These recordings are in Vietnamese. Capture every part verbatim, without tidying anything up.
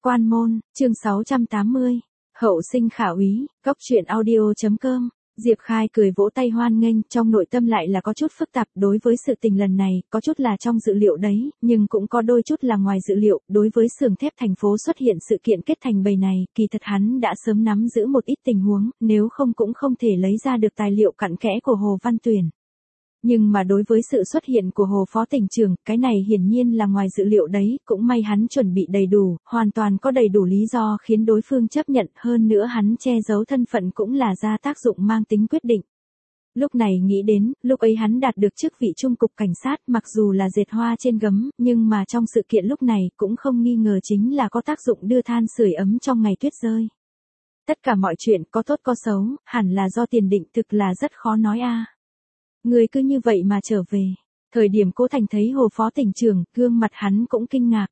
Quan môn, chương sáu trăm tám mươi. Hậu sinh khả úy, góc truyện audio.com. Diệp Khai cười vỗ tay hoan nghênh, trong nội tâm lại là có chút phức tạp. Đối với sự tình lần này, có chút là trong dự liệu đấy, nhưng cũng có đôi chút là ngoài dự liệu. Đối với xưởng thép thành phố xuất hiện sự kiện kết thành bầy này, kỳ thật hắn đã sớm nắm giữ một ít tình huống, nếu không cũng không thể lấy ra được tài liệu cặn kẽ của Hồ Văn Tuyển. Nhưng mà đối với sự xuất hiện của Hồ Phó Tỉnh trưởng, cái này hiển nhiên là ngoài dự liệu đấy, cũng may hắn chuẩn bị đầy đủ, hoàn toàn có đầy đủ lý do khiến đối phương chấp nhận, hơn nữa hắn che giấu thân phận cũng là ra tác dụng mang tính quyết định. Lúc này nghĩ đến, lúc ấy hắn đạt được chức vị trung cục cảnh sát, mặc dù là dệt hoa trên gấm, nhưng mà trong sự kiện lúc này cũng không nghi ngờ chính là có tác dụng đưa than sưởi ấm trong ngày tuyết rơi. Tất cả mọi chuyện có tốt có xấu, hẳn là do tiền định, thực là rất khó nói a. Người cứ như vậy mà trở về. Thời điểm Cố Thành thấy Hồ Phó Tỉnh trưởng, gương mặt hắn cũng kinh ngạc.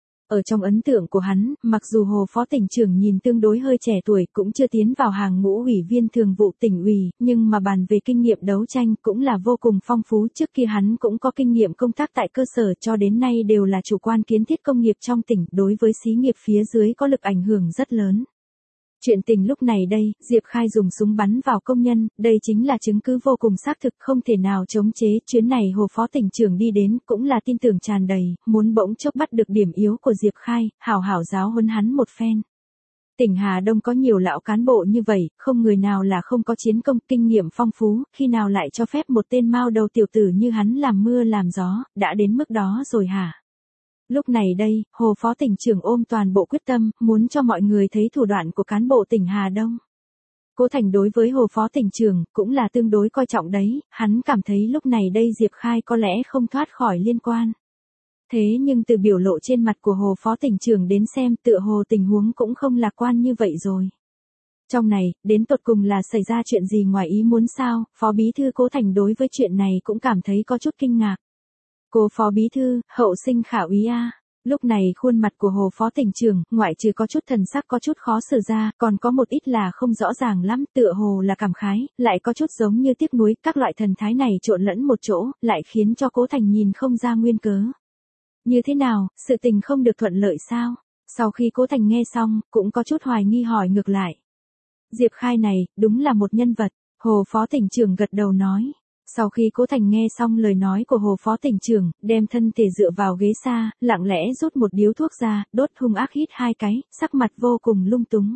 Ở trong ấn tượng của hắn, mặc dù Hồ Phó Tỉnh trưởng nhìn tương đối hơi trẻ tuổi, cũng chưa tiến vào hàng ngũ ủy viên thường vụ tỉnh ủy, nhưng mà bàn về kinh nghiệm đấu tranh cũng là vô cùng phong phú. Trước kia hắn cũng có kinh nghiệm công tác tại cơ sở, cho đến nay đều là chủ quan kiến thiết công nghiệp trong tỉnh, đối với xí nghiệp phía dưới có lực ảnh hưởng rất lớn. Chuyện tình lúc này đây, Diệp Khai dùng súng bắn vào công nhân, đây chính là chứng cứ vô cùng xác thực, không thể nào chống chế. Chuyến này Hồ Phó Tỉnh trưởng đi đến cũng là tin tưởng tràn đầy, muốn bỗng chốc bắt được điểm yếu của Diệp Khai, hảo hảo giáo huấn hắn một phen. Tỉnh Hà Đông có nhiều lão cán bộ như vậy, không người nào là không có chiến công, kinh nghiệm phong phú, khi nào lại cho phép một tên mao đầu tiểu tử như hắn làm mưa làm gió, đã đến mức đó rồi hả? Lúc này đây, Hồ Phó Tỉnh trưởng ôm toàn bộ quyết tâm, muốn cho mọi người thấy thủ đoạn của cán bộ tỉnh Hà Đông. Cố Thành đối với Hồ Phó Tỉnh trưởng, cũng là tương đối coi trọng đấy, hắn cảm thấy lúc này đây Diệp Khai có lẽ không thoát khỏi liên quan. Thế nhưng từ biểu lộ trên mặt của Hồ Phó Tỉnh trưởng đến xem, tựa hồ tình huống cũng không lạc quan như vậy rồi. Trong này, đến tột cùng là xảy ra chuyện gì ngoài ý muốn sao? Phó Bí thư Cố Thành đối với chuyện này cũng cảm thấy có chút kinh ngạc. Cô Phó Bí thư, hậu sinh khả úy a. Lúc này khuôn mặt của Hồ Phó Tỉnh trưởng, ngoại trừ có chút thần sắc có chút khó xử ra, còn có một ít là không rõ ràng lắm, tựa hồ là cảm khái, lại có chút giống như tiếc nuối, các loại thần thái này trộn lẫn một chỗ, lại khiến cho Cố Thành nhìn không ra nguyên cớ. Như thế nào, sự tình không được thuận lợi sao? Sau khi Cố Thành nghe xong, cũng có chút hoài nghi hỏi ngược lại. Diệp Khai này, đúng là một nhân vật, Hồ Phó Tỉnh trưởng gật đầu nói. Sau khi Cố Thành nghe xong lời nói của Hồ Phó Tỉnh trưởng, đem thân thể dựa vào ghế xa, lặng lẽ rút một điếu thuốc ra, đốt hung ác hít hai cái, sắc mặt vô cùng lung túng.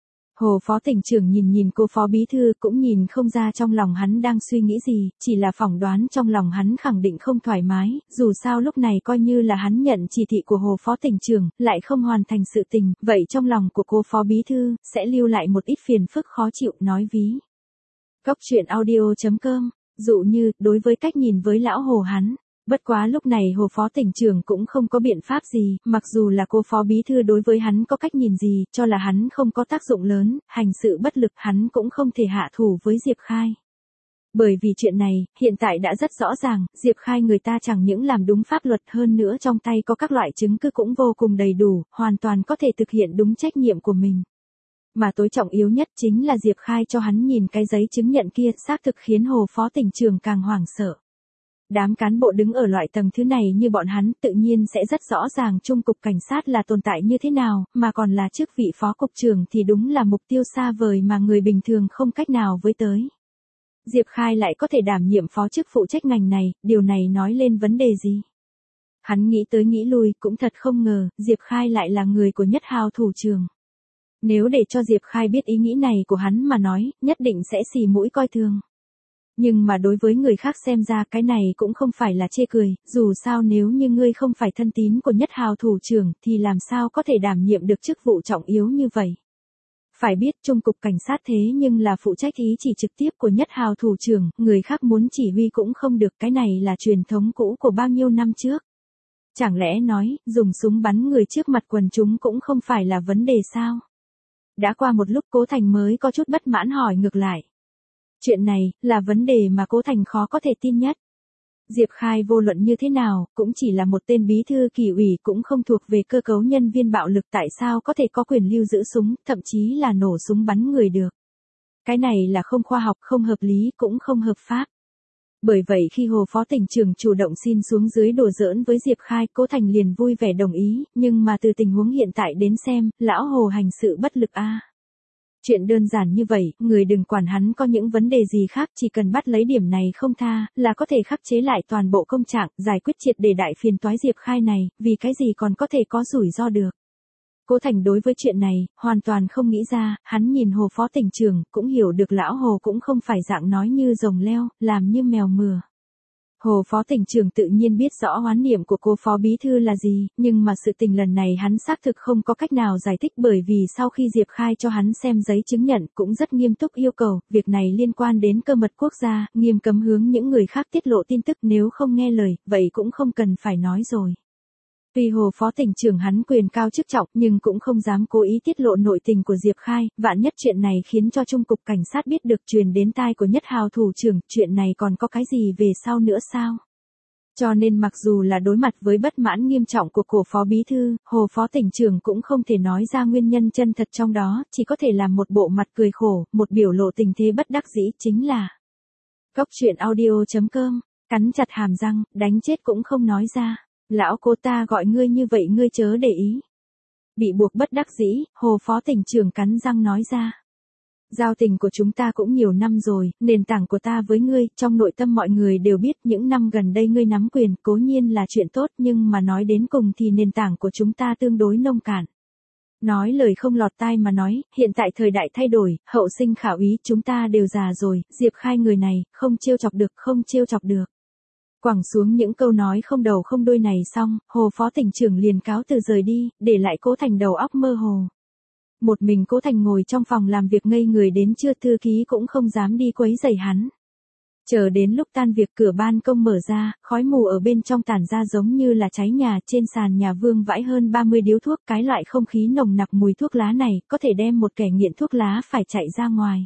Hồ Phó Tỉnh trưởng nhìn nhìn cô Phó Bí thư, cũng nhìn không ra trong lòng hắn đang suy nghĩ gì, chỉ là phỏng đoán trong lòng hắn khẳng định không thoải mái, dù sao lúc này coi như là hắn nhận chỉ thị của Hồ Phó Tỉnh trưởng, lại không hoàn thành sự tình, vậy trong lòng của cô Phó Bí thư, sẽ lưu lại một ít phiền phức khó chịu, nói ví. Góc truyện audio.com. Dụ như, đối với cách nhìn với lão Hồ hắn, bất quá lúc này Hồ Phó Tỉnh trưởng cũng không có biện pháp gì, mặc dù là cô Phó Bí thư đối với hắn có cách nhìn gì, cho là hắn không có tác dụng lớn, hành sự bất lực, hắn cũng không thể hạ thủ với Diệp Khai. Bởi vì chuyện này, hiện tại đã rất rõ ràng, Diệp Khai người ta chẳng những làm đúng pháp luật, hơn nữa trong tay có các loại chứng cứ cũng vô cùng đầy đủ, hoàn toàn có thể thực hiện đúng trách nhiệm của mình. Mà tối trọng yếu nhất chính là Diệp Khai cho hắn nhìn cái giấy chứng nhận kia, xác thực khiến Hồ Phó Tỉnh trưởng càng hoảng sợ. Đám cán bộ đứng ở loại tầng thứ này như bọn hắn tự nhiên sẽ rất rõ ràng trung cục cảnh sát là tồn tại như thế nào, mà còn là chức vị phó cục trưởng thì đúng là mục tiêu xa vời mà người bình thường không cách nào với tới. Diệp Khai lại có thể đảm nhiệm phó chức phụ trách ngành này, điều này nói lên vấn đề gì? Hắn nghĩ tới nghĩ lui, cũng thật không ngờ, Diệp Khai lại là người của Nhất Hào thủ trưởng. Nếu để cho Diệp Khai biết ý nghĩ này của hắn mà nói, nhất định sẽ xì mũi coi thường. Nhưng mà đối với người khác xem ra cái này cũng không phải là chê cười, dù sao nếu như ngươi không phải thân tín của Nhất Hào thủ trưởng thì làm sao có thể đảm nhiệm được chức vụ trọng yếu như vậy. Phải biết trung cục cảnh sát thế nhưng là phụ trách ý chỉ trực tiếp của Nhất Hào thủ trưởng, người khác muốn chỉ huy cũng không được, cái này là truyền thống cũ của bao nhiêu năm trước. Chẳng lẽ nói, dùng súng bắn người trước mặt quần chúng cũng không phải là vấn đề sao? Đã qua một lúc Cố Thành mới có chút bất mãn hỏi ngược lại. Chuyện này, là vấn đề mà Cố Thành khó có thể tin nhất. Diệp Khai vô luận như thế nào, cũng chỉ là một tên bí thư kỷ ủy, cũng không thuộc về cơ cấu nhân viên bạo lực, tại sao có thể có quyền lưu giữ súng, thậm chí là nổ súng bắn người được. Cái này là không khoa học, không hợp lý, cũng không hợp pháp. Bởi vậy khi Hồ Phó Tỉnh trưởng chủ động xin xuống dưới đùa giỡn với Diệp Khai, Cố Thành liền vui vẻ đồng ý, nhưng mà từ tình huống hiện tại đến xem, lão Hồ hành sự bất lực a. Chuyện đơn giản như vậy, người đừng quản hắn có những vấn đề gì khác, chỉ cần bắt lấy điểm này không tha, là có thể khắc chế lại toàn bộ công trạng, giải quyết triệt để đại phiền toái Diệp Khai này, vì cái gì còn có thể có rủi ro được. Cố Thành đối với chuyện này, hoàn toàn không nghĩ ra, hắn nhìn Hồ Phó Tỉnh trưởng, cũng hiểu được lão Hồ cũng không phải dạng nói như rồng leo, làm như mèo mửa. Hồ Phó Tỉnh trưởng tự nhiên biết rõ oán niệm của cô Phó Bí Thư là gì, nhưng mà sự tình lần này hắn xác thực không có cách nào giải thích bởi vì sau khi Diệp Khai cho hắn xem giấy chứng nhận cũng rất nghiêm túc yêu cầu, việc này liên quan đến cơ mật quốc gia, nghiêm cấm hướng những người khác tiết lộ tin tức nếu không nghe lời, vậy cũng không cần phải nói rồi. Tuy Hồ Phó Tỉnh trưởng hắn quyền cao chức trọng nhưng cũng không dám cố ý tiết lộ nội tình của Diệp Khai, vạn nhất chuyện này khiến cho Trung cục Cảnh sát biết được truyền đến tai của Nhất Hào thủ trưởng, chuyện này còn có cái gì về sau nữa sao? Cho nên mặc dù là đối mặt với bất mãn nghiêm trọng của cổ Phó Bí Thư, Hồ Phó Tỉnh trưởng cũng không thể nói ra nguyên nhân chân thật trong đó, chỉ có thể làm một bộ mặt cười khổ, một biểu lộ tình thế bất đắc dĩ chính là Cốc truyện audio chấm com, cắn chặt hàm răng, đánh chết cũng không nói ra. Lão Cố ta gọi ngươi như vậy ngươi chớ để ý. Bị buộc bất đắc dĩ, Hồ Phó Tỉnh trưởng cắn răng nói ra. Giao tình của chúng ta cũng nhiều năm rồi, nền tảng của ta với ngươi, trong nội tâm mọi người đều biết những năm gần đây ngươi nắm quyền, cố nhiên là chuyện tốt nhưng mà nói đến cùng thì nền tảng của chúng ta tương đối nông cạn. Nói lời không lọt tai mà nói, hiện tại thời đại thay đổi, hậu sinh khả úy, chúng ta đều già rồi, Diệp Khai người này, không trêu chọc được, không trêu chọc được. Quẳng xuống những câu nói không đầu không đuôi này xong, Hồ Phó Tỉnh trưởng liền cáo từ rời đi, để lại Cố Thành đầu óc mơ hồ. Một mình Cố Thành ngồi trong phòng làm việc ngây người đến trưa, thư ký cũng không dám đi quấy rầy hắn. Chờ đến lúc tan việc cửa ban công mở ra, khói mù ở bên trong tản ra giống như là cháy nhà, trên sàn nhà vương vãi hơn ba mươi điếu thuốc, cái loại không khí nồng nặc mùi thuốc lá này, có thể đem một kẻ nghiện thuốc lá phải chạy ra ngoài.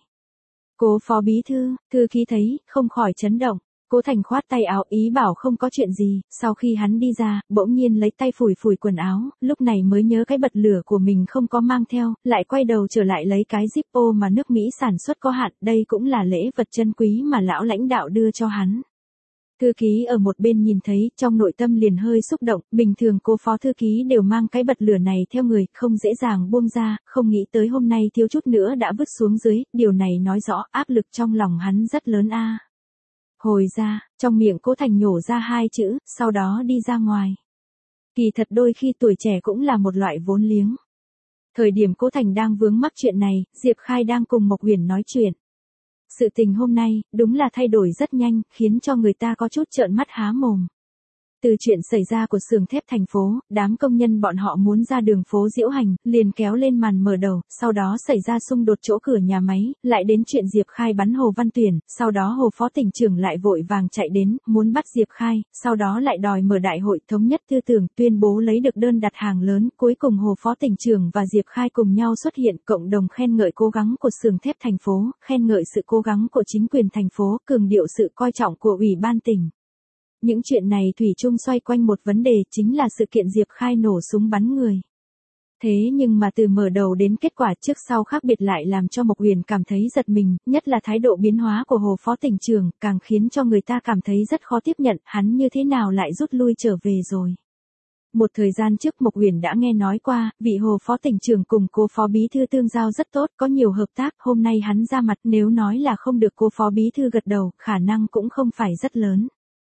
Cố Phó Bí Thư, thư ký thấy, không khỏi chấn động. Cố Thành khoát tay áo ý bảo không có chuyện gì, sau khi hắn đi ra, bỗng nhiên lấy tay phủi phủi quần áo, lúc này mới nhớ cái bật lửa của mình không có mang theo, lại quay đầu trở lại lấy cái Zippo mà nước Mỹ sản xuất có hạn, đây cũng là lễ vật chân quý mà lão lãnh đạo đưa cho hắn. Thư ký ở một bên nhìn thấy, trong nội tâm liền hơi xúc động, bình thường cô Phó thư ký đều mang cái bật lửa này theo người, không dễ dàng buông ra, không nghĩ tới hôm nay thiếu chút nữa đã vứt xuống dưới, điều này nói rõ áp lực trong lòng hắn rất lớn a. Hồi ra, trong miệng Cố Thành nhổ ra hai chữ, sau đó đi ra ngoài. Kỳ thật đôi khi tuổi trẻ cũng là một loại vốn liếng. Thời điểm Cố Thành đang vướng mắc chuyện này, Diệp Khai đang cùng Mộc Uyển nói chuyện. Sự tình hôm nay, đúng là thay đổi rất nhanh, khiến cho người ta có chút trợn mắt há mồm. Từ chuyện xảy ra của xưởng thép thành phố, đám công nhân bọn họ muốn ra đường phố diễu hành, liền kéo lên màn mở đầu, sau đó xảy ra xung đột chỗ cửa nhà máy, lại đến chuyện Diệp Khai bắn Hồ Văn Tuyển, sau đó Hồ Phó Tỉnh trưởng lại vội vàng chạy đến, muốn bắt Diệp Khai, sau đó lại đòi mở đại hội thống nhất tư tưởng, tuyên bố lấy được đơn đặt hàng lớn, cuối cùng Hồ Phó Tỉnh trưởng và Diệp Khai cùng nhau xuất hiện, cộng đồng khen ngợi cố gắng của xưởng thép thành phố, khen ngợi sự cố gắng của chính quyền thành phố, cường điệu sự coi trọng của Ủy ban tỉnh. Những chuyện này thủy chung xoay quanh một vấn đề chính là sự kiện Diệp Khai nổ súng bắn người. Thế nhưng mà từ mở đầu đến kết quả trước sau khác biệt lại làm cho Mộc Uyển cảm thấy giật mình, nhất là thái độ biến hóa của Hồ Phó Tỉnh trưởng, càng khiến cho người ta cảm thấy rất khó tiếp nhận, hắn như thế nào lại rút lui trở về rồi. Một thời gian trước Mộc Uyển đã nghe nói qua, vị Hồ Phó Tỉnh trưởng cùng cô Phó Bí Thư tương giao rất tốt, có nhiều hợp tác, hôm nay hắn ra mặt nếu nói là không được cô Phó Bí Thư gật đầu, khả năng cũng không phải rất lớn.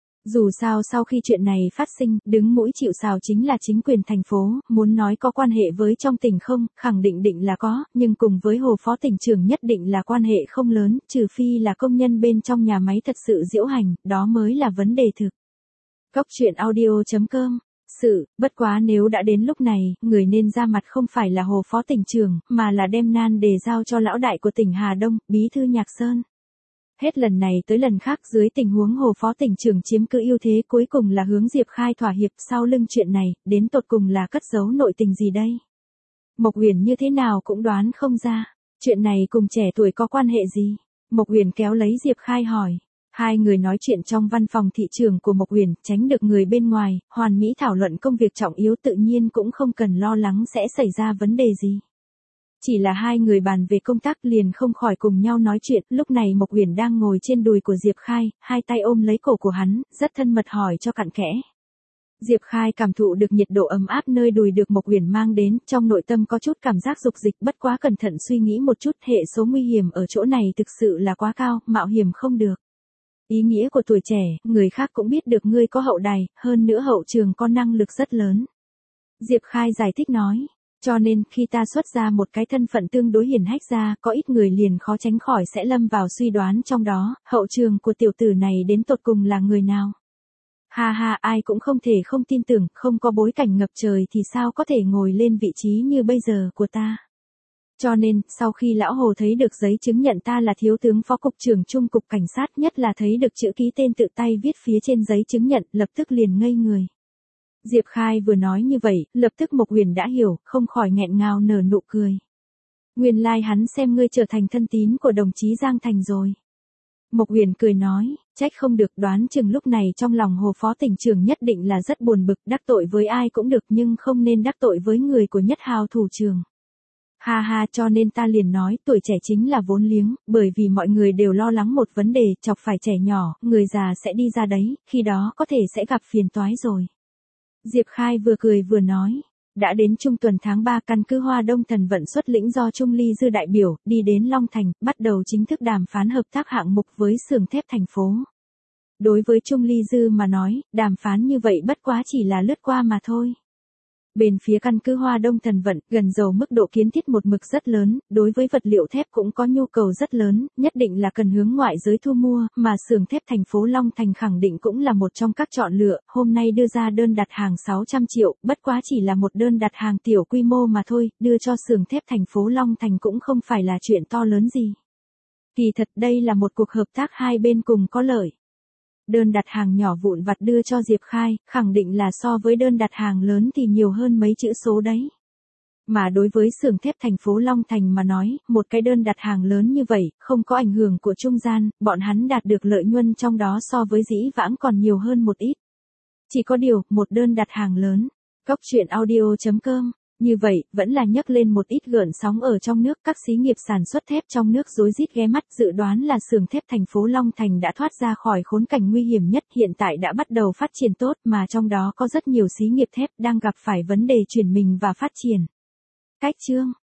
Dù sao sau khi chuyện này phát sinh, đứng mũi chịu sào chính là chính quyền thành phố, muốn nói có quan hệ với trong tỉnh không, khẳng định định là có, nhưng cùng với Hồ Phó Tỉnh trưởng nhất định là quan hệ không lớn, trừ phi là công nhân bên trong nhà máy thật sự diễu hành, đó mới là vấn đề thực. Cốc truyện audio chấm com. Sự, bất quá nếu đã đến lúc này, người nên ra mặt không phải là Hồ Phó Tỉnh trưởng, mà là đem nan đề giao cho lão đại của tỉnh Hà Đông, Bí thư Nhạc Sơn. Hết lần này tới lần khác dưới tình huống Hồ Phó Tỉnh trưởng chiếm cứ ưu thế cuối cùng là hướng Diệp Khai thỏa hiệp sau lưng chuyện này, đến tột cùng là cất giấu nội tình gì đây? Mộc Uyển như thế nào cũng đoán không ra, chuyện này cùng trẻ tuổi có quan hệ gì? Mộc Uyển kéo lấy Diệp Khai hỏi. Hai người nói chuyện trong văn phòng thị trường của Mộc Uyển, tránh được người bên ngoài, hoàn mỹ thảo luận công việc trọng yếu tự nhiên cũng không cần lo lắng sẽ xảy ra vấn đề gì. Chỉ là hai người bàn về công tác liền không khỏi cùng nhau nói chuyện, lúc này Mộc Uyển đang ngồi trên đùi của Diệp Khai, hai tay ôm lấy cổ của hắn, rất thân mật hỏi cho cặn kẽ. Diệp Khai cảm thụ được nhiệt độ ấm áp nơi đùi được Mộc Uyển mang đến, trong nội tâm có chút cảm giác dục dịch, bất quá cẩn thận suy nghĩ một chút, hệ số nguy hiểm ở chỗ này thực sự là quá cao, mạo hiểm không được. Ý nghĩa của tuổi trẻ, người khác cũng biết được ngươi có hậu đài, hơn nữa hậu trường có năng lực rất lớn. Diệp Khai giải thích nói, cho nên khi ta xuất ra một cái thân phận tương đối hiển hách ra, có ít người liền khó tránh khỏi sẽ lâm vào suy đoán trong đó, hậu trường của tiểu tử này đến tột cùng là người nào. Ha ha, ai cũng không thể không tin tưởng, không có bối cảnh ngập trời thì sao có thể ngồi lên vị trí như bây giờ của ta. Cho nên, sau khi lão Hồ thấy được giấy chứng nhận ta là thiếu tướng phó cục trưởng trung cục cảnh sát, nhất là thấy được chữ ký tên tự tay viết phía trên giấy chứng nhận, lập tức liền ngây người. Diệp Khai vừa nói như vậy, lập tức Mộc Uyển đã hiểu, không khỏi nghẹn ngào nở nụ cười. Nguyên lai like hắn xem ngươi trở thành thân tín của đồng chí Giang Thành rồi. Mộc Uyển cười nói, trách không được, đoán chừng lúc này trong lòng Hồ phó tỉnh trưởng nhất định là rất buồn bực, đắc tội với ai cũng được nhưng không nên đắc tội với người của Nhất Hào thủ trưởng. Ha ha, cho nên ta liền nói tuổi trẻ chính là vốn liếng, bởi vì mọi người đều lo lắng một vấn đề, chọc phải trẻ nhỏ, người già sẽ đi ra đấy, khi đó có thể sẽ gặp phiền toái rồi. Diệp Khai vừa cười vừa nói, đã đến trung tuần tháng ba, căn cứ Hoa Đông Thần vận xuất lĩnh do Trung Ly Dư đại biểu, đi đến Long Thành, bắt đầu chính thức đàm phán hợp tác hạng mục với xưởng thép thành phố. Đối với Trung Ly Dư mà nói, đàm phán như vậy bất quá chỉ là lướt qua mà thôi. Bên phía căn cứ Hoa Đông Thần vận, gần dầu mức độ kiến thiết một mực rất lớn, đối với vật liệu thép cũng có nhu cầu rất lớn, nhất định là cần hướng ngoại giới thu mua, mà xưởng thép thành phố Long Thành khẳng định cũng là một trong các chọn lựa, hôm nay đưa ra đơn đặt hàng sáu trăm triệu, bất quá chỉ là một đơn đặt hàng tiểu quy mô mà thôi, đưa cho xưởng thép thành phố Long Thành cũng không phải là chuyện to lớn gì. Kỳ thật đây là một cuộc hợp tác hai bên cùng có lợi. Đơn đặt hàng nhỏ vụn vặt đưa cho Diệp Khai, khẳng định là so với đơn đặt hàng lớn thì nhiều hơn mấy chữ số đấy. Mà đối với xưởng thép thành phố Long Thành mà nói, một cái đơn đặt hàng lớn như vậy, không có ảnh hưởng của trung gian, bọn hắn đạt được lợi nhuận trong đó so với dĩ vãng còn nhiều hơn một ít. Chỉ có điều, một đơn đặt hàng lớn. Cốc truyện audio chấm com. Như vậy, vẫn là nhấc lên một ít gợn sóng ở trong nước, các xí nghiệp sản xuất thép trong nước rối rít ghé mắt, dự đoán là xưởng thép thành phố Long Thành đã thoát ra khỏi khốn cảnh nguy hiểm nhất, hiện tại đã bắt đầu phát triển tốt, mà trong đó có rất nhiều xí nghiệp thép đang gặp phải vấn đề chuyển mình và phát triển. Cách chương